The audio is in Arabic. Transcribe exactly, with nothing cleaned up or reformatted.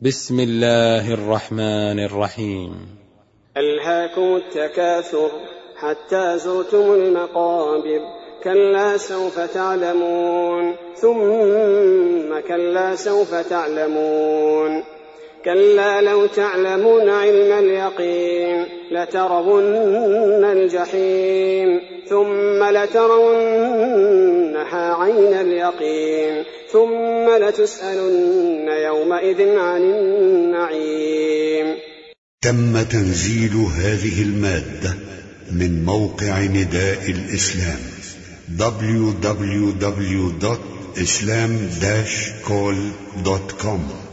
بسم الله الرحمن الرحيم. ألهاكم التكاثر حتى زرتم المقابر، كلا سوف تعلمون ثم كلا سوف تعلمون، كلا لو تعلمون علم اليقين لترون الجحيم ثم لترونها عين اليقين ثم لتسألن يومئذ عن النعيم. تم تنزيل هذه المادة من موقع نداء الإسلام دبليو دبليو دبليو دوت إسلام داش كول دوت كوم.